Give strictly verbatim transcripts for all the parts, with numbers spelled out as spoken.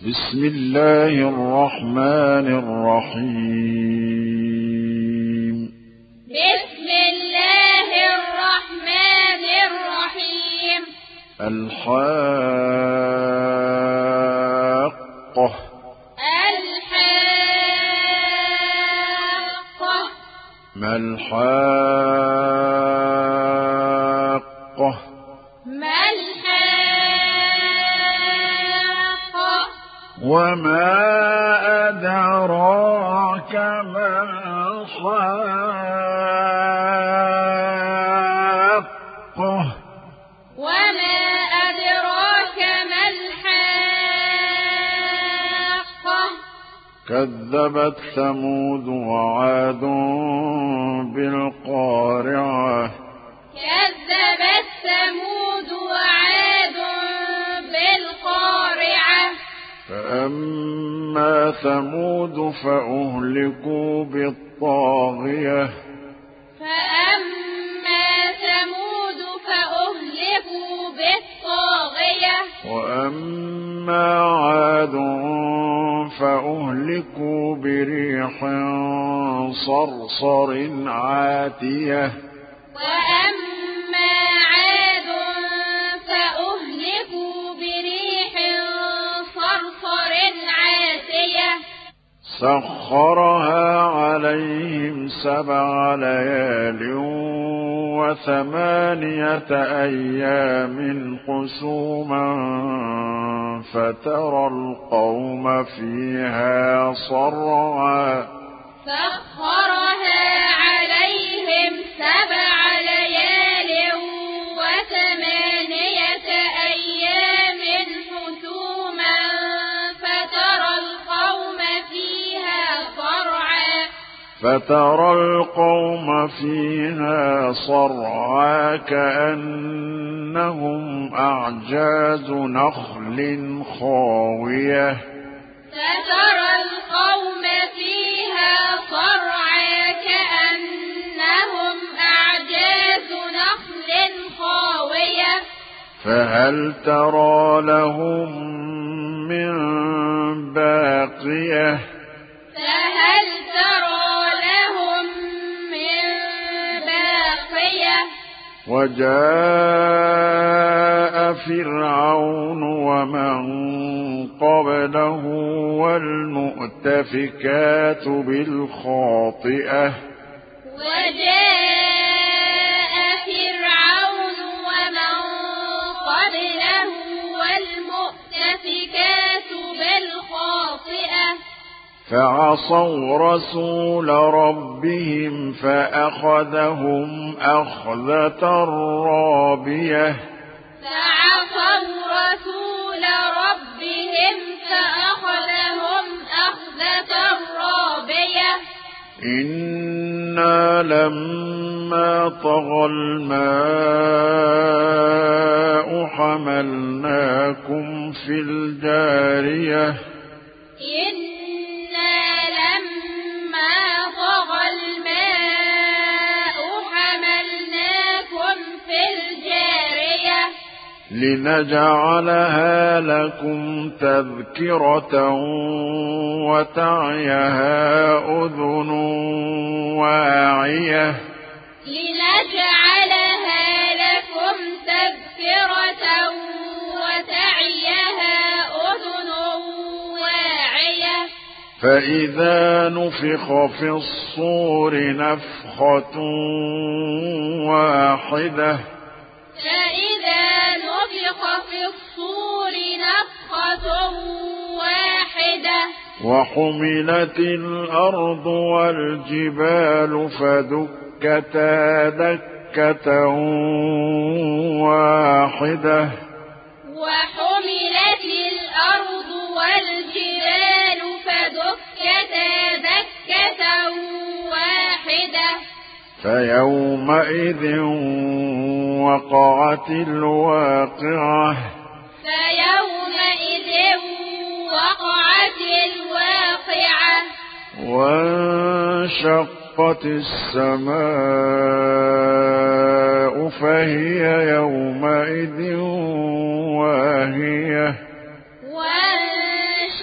بسم الله الرحمن الرحيم. بسم الله الرحمن الرحيم. الحاقة. الحاقة. ما الحاقة؟ ما الحاقة؟ وما أدراك ما الحاقة؟ وما أدراك ما الحاقة؟ كذبت ثمود وعاد بالقارعة. كذبت ثمود وعاد بالقارعة. فأما ثمود فأهلكوا بالطاغية. فأما ثمود فأهلكوا بالطاغية. وأما عاد فأهلكوا بريح صرصر عاتية. وأما عاد فأهلكوا بريح صرصر عاتية. سخرها عليهم سبع ليال وثمانية أيام حسوما فترى القوم فيها صرعا. سخرها عليهم سبع ليال وثمانية أيام حسوما فترى القوم فيها صرعا. فترى القوم فيها صرعا كأنهم أعجاز نخل خاوية. فترى القوم فيها صرعا كأنهم أعجاز نخل خاوية. فهل ترى لهم من باقية؟ فهل ترى لهم من باقية؟ وجاء فرعون ومن قبله والمؤتفكات بالخاطئة. وجاء فرعون ومن قبله والمؤتفكات بالخاطئة. فعصوا رسول ربهم فأخذهم أخذة رابية. فعصوا رسول ربهم فأخذهم أخذة رابية. إنا لما طغى الماء حملناكم في الجارية. إنا لما طغى الماء حملناكم في الجارية. لنجعلها لكم تذكرة وتعيها أذن واعية. لنجعلها لكم تذكرة وتعيها أذن واعية. فإذا نفخ في الصور نفخة واحدة. فإذا نفخ في الصور نفخة واحدة. وحملت الأرض والجبال فدكتا دكة واحدة. وحملت الأرض والجبال فدكتا دكة واحدة. فيومئذ وقعت الواقعة. فيومئذ وقعت الواقعة. وانشقت السماء فهي يومئذ واهية. وانشقت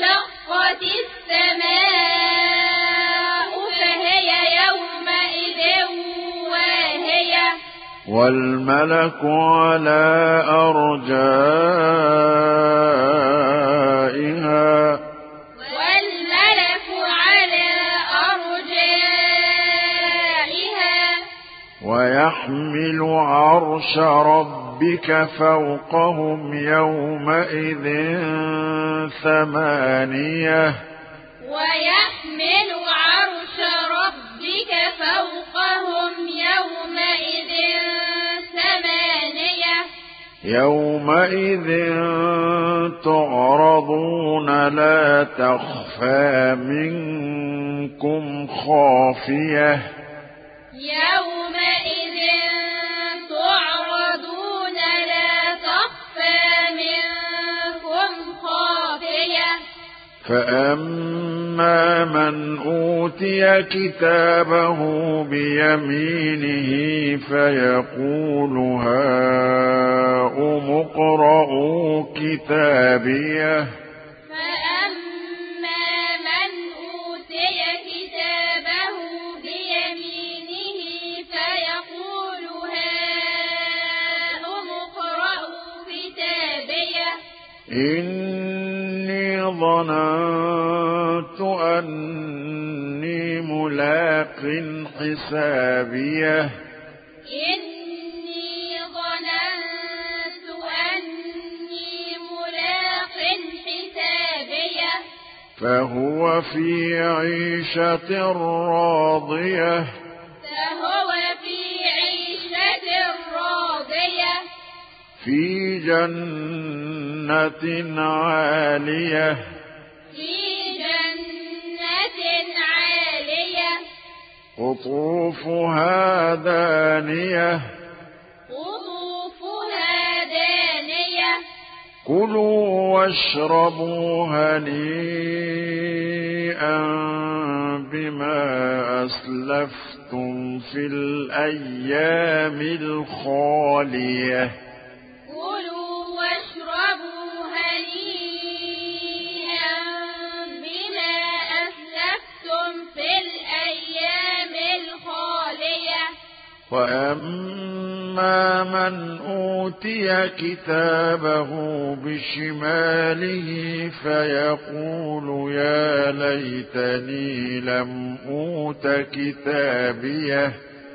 والملك على أرجائها والملك على أرجائها ويحمل عرش ربك فوقهم يومئذ ثمانية ويحمل عرش ربك فوقهم يومئذ ثمانية يومئذ تعرضون لا تخفى منكم خافية يومئذ تعرضون لا تخفى منكم خافية فأما من أوتي كتابه بيمينه فيقول هاؤم اقرءوا كتابيه فأما من أوتي كتابه بيمينه فيقول هاؤم اقرءوا كتابيه إني ظننت أني ملاق حسابيه إني ظننت أني ملاق حسابيه فهو في عيشة راضية فهو في عيشة راضية في جنة عالية في جنة عالية قطوفها دانية قطوفها دانية كلوا واشربوا هنيئا بما أسلفتم في الأيام الخالية كلوا واشربوا هنيئا بما أسلفتم في الأيام الخالية وأما من أوتي كتابه بشماله فيقول يا ليتني لم أوت كتابيه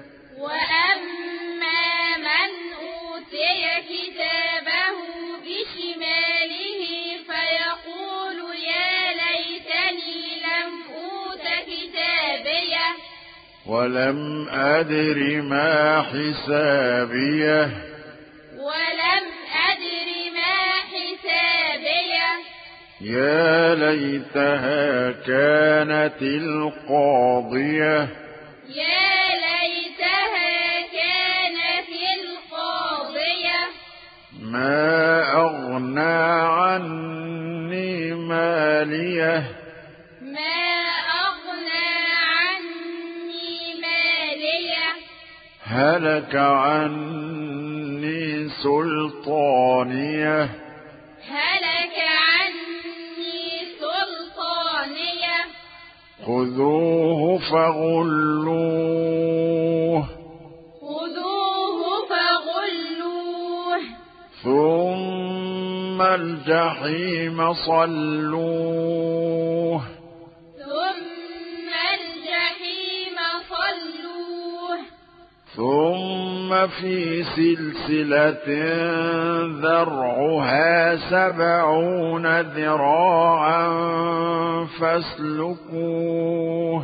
وأما من أوتي كتابه بشماله فيقول يا ليتني لم أوت كتابيه ولم أدر ما حسابيه ولم أدر ما حسابيه يا ليتها كانت القاضية يا ليتها كانت القاضية ما أغنى عني ماليه ما أغنى عني ماليه هلك عني سلطانيه هلك عني سلطانيه خذوه فغلوه خذوه فغلوه ثم الجحيم صلوه ثم الجحيم صلوه ثم في سلسلة ذرعها سبعون ذراعا فاسلكوه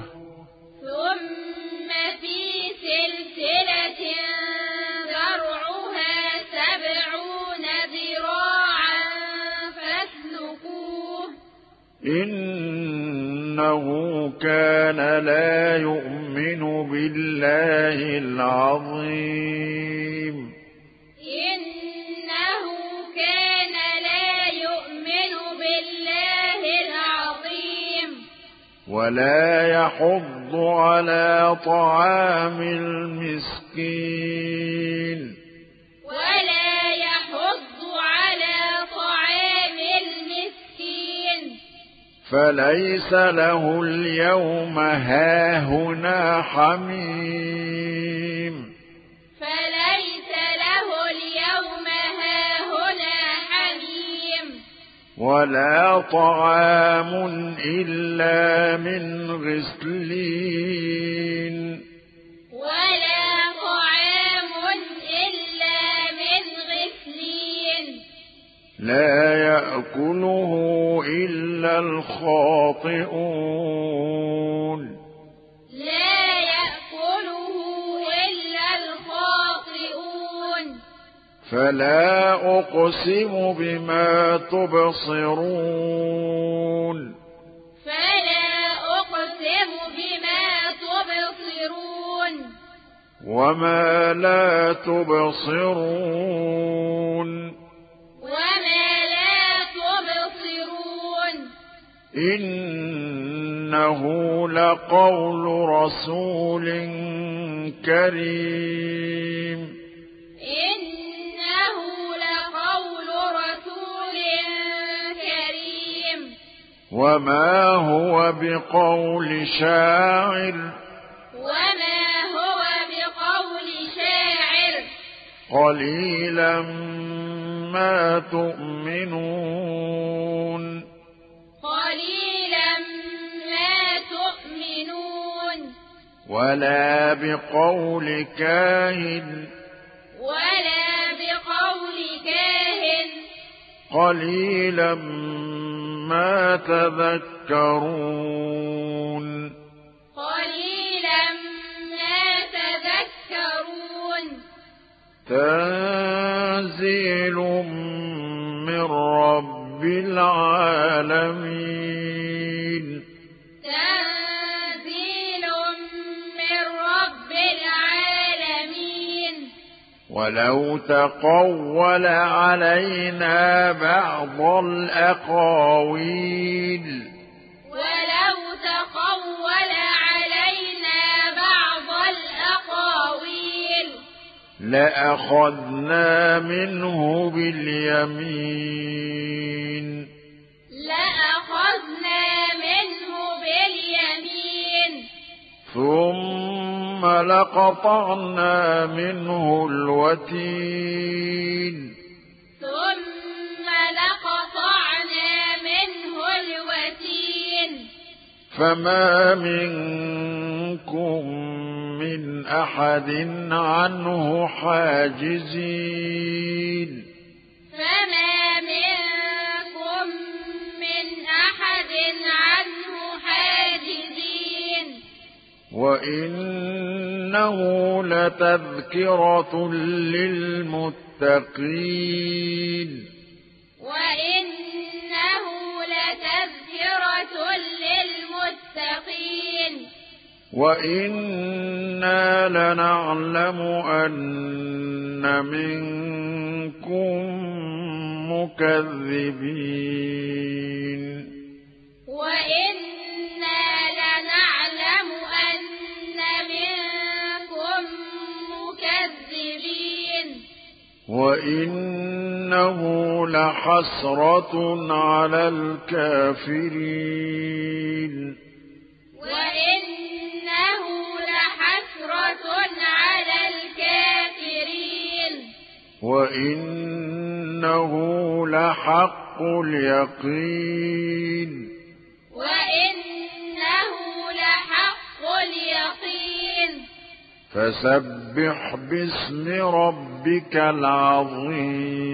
ثم في سلسلة ذرعها سبعون ذراعا فاسلكوه إنه كان لا يؤمن بالله العظيم إنه كان لا يؤمن بالله العظيم ولا يحض على طعام المسكين ولا يحض على طعام المسكين فليس له اليوم هاهنا حميم فليس ولا طعام إلا من غسلين ولا طعام إلا من غسلين لا يأكله إلا الخاطئون لا يأكله إلا الخاطئون فلا أقسم بما تبصرون فلا أقسم بما تبصرون وما لا تبصرون وما لا تبصرون إنه لقول رسول كريم إنه لقول رسول كريم وما هو بقول شاعر وما هو بقول شاعر قليلا ما تؤمنون قليلا ما تؤمنون ولا بقول كاهن ولا بقول كاهن قليلا ما تذكرون قليلا ما تذكرون تنزيل من رب العالمين تنزيل من رب العالمين ولو تقول علينا بعض الأقاويل ولو تقول علينا بعض الأقاويل لأخذنا منه باليمين لأخذنا منه باليمين ثم لقطعنا منه الوتين ثم لقطعنا منه الوتين فما منكم من أحد عنه حاجزين فما منكم من أحد عنه حاجزين وإنه لتذكرة للمتقين وإنه لتذكرة للمتقين وإنا لنعلم أن منكم مكذبين وإنا لنعلم أن منكم مكذبين وإنه لحسرة على الكافرين وإنه لحسرة على الكافرين وإنه لحق اليقين وإنه لحق اليقين فسبح باسم ربك العظيم